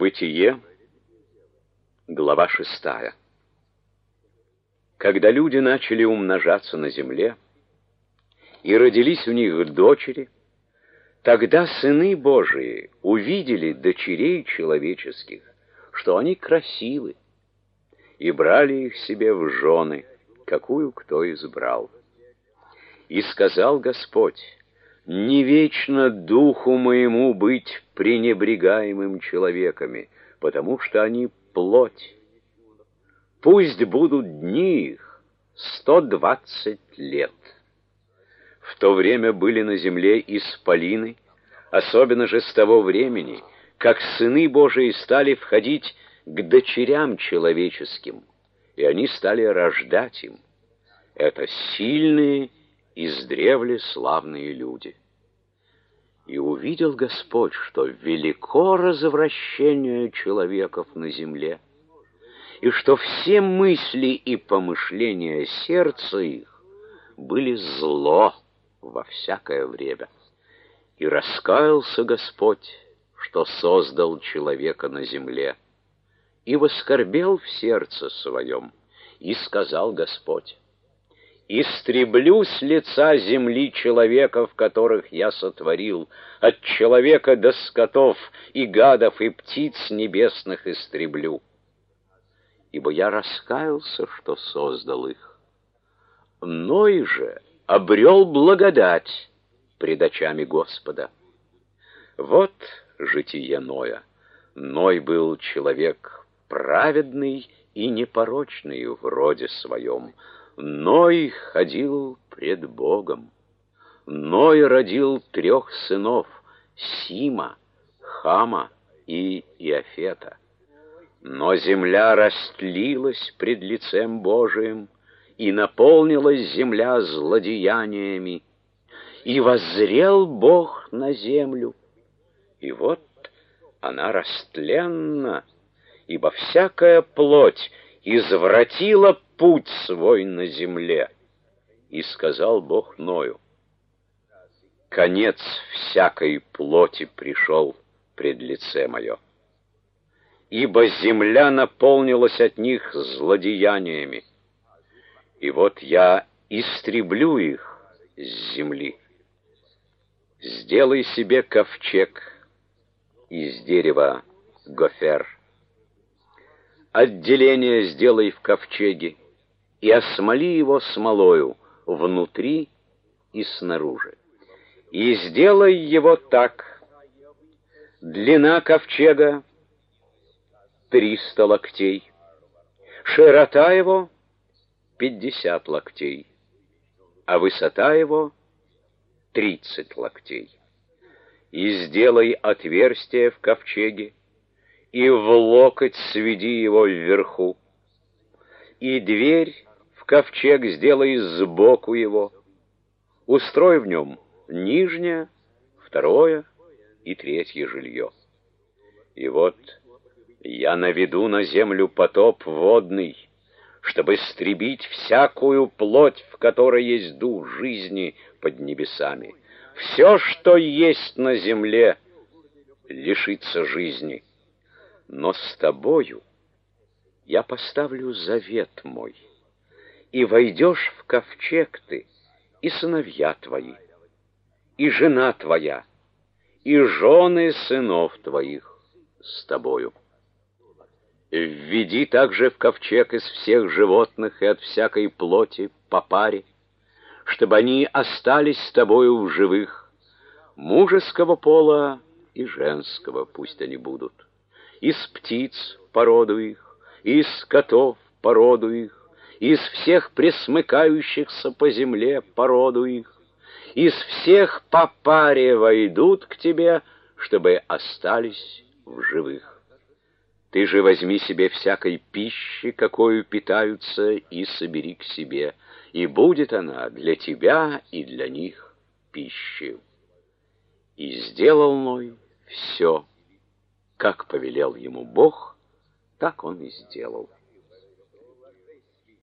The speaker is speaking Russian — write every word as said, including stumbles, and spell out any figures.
Бытие, глава шестая. Когда люди начали умножаться на земле, и родились у них дочери, тогда сыны Божии увидели дочерей человеческих, что они красивы, и брали их себе в жены, какую кто избрал. И сказал Господь: не вечно духу моему быть пренебрегаемым человеками, потому что они плоть. Пусть будут дни их сто двадцать лет. В то время были на земле исполины, особенно же с того времени, как сыны Божии стали входить к дочерям человеческим, и они стали рождать им. Это сильные, издревле славные люди. И увидел Господь, что велико развращение человеков на земле, и что все мысли и помышления сердца их были зло во всякое время. И раскаялся Господь, что создал человека на земле, и воскорбел в сердце своем, и сказал Господь: истреблю с лица земли человеков, которых я сотворил, от человека до скотов и гадов и птиц небесных истреблю. Ибо я раскаялся, что создал их. Ной же обрел благодать пред очами Господа. Вот житие Ноя. Ной был человек праведный и непорочный в роде своем. Ной ходил пред Богом. Ной родил трех сынов: Сима, Хама и Иафета. Но земля растлилась пред лицем Божиим, и наполнилась земля злодеяниями. И воззрел Бог на землю, и вот она растленна, ибо всякая плоть извратила путь свой на земле. И сказал Бог Ною: конец всякой плоти пришел пред лице мое, ибо земля наполнилась от них злодеяниями. И вот я истреблю их с земли. Сделай себе ковчег из дерева гофер. Отделение сделай в ковчеге и осмоли его смолою внутри и снаружи. И сделай его так: длина ковчега триста локтей, широта его пятьдесят локтей, а высота его тридцать локтей. И сделай отверстие в ковчеге, и в локоть сведи его вверху, и дверь в ковчег сделай сбоку его, устрой в нем нижнее, второе и третье жилье. И вот я наведу на землю потоп водный, чтобы истребить всякую плоть, в которой есть дух жизни под небесами. Все, что есть на земле, лишится жизни. Но с тобою я поставлю завет мой, и войдешь в ковчег ты, и сыновья твои, и жена твоя, и жены сынов твоих с тобою. Введи также в ковчег из всех животных и от всякой плоти по паре, чтобы они остались с тобою в живых, мужеского пола и женского пусть они будут. Из птиц породу их, из скотов породу их, из всех пресмыкающихся по земле породу их, из всех по паре войдут к тебе, чтобы остались в живых. Ты же возьми себе всякой пищи, какою питаются, и собери к себе, и будет она для тебя и для них пищей. И сделал Ной все, как повелел ему Бог, так он и сделал.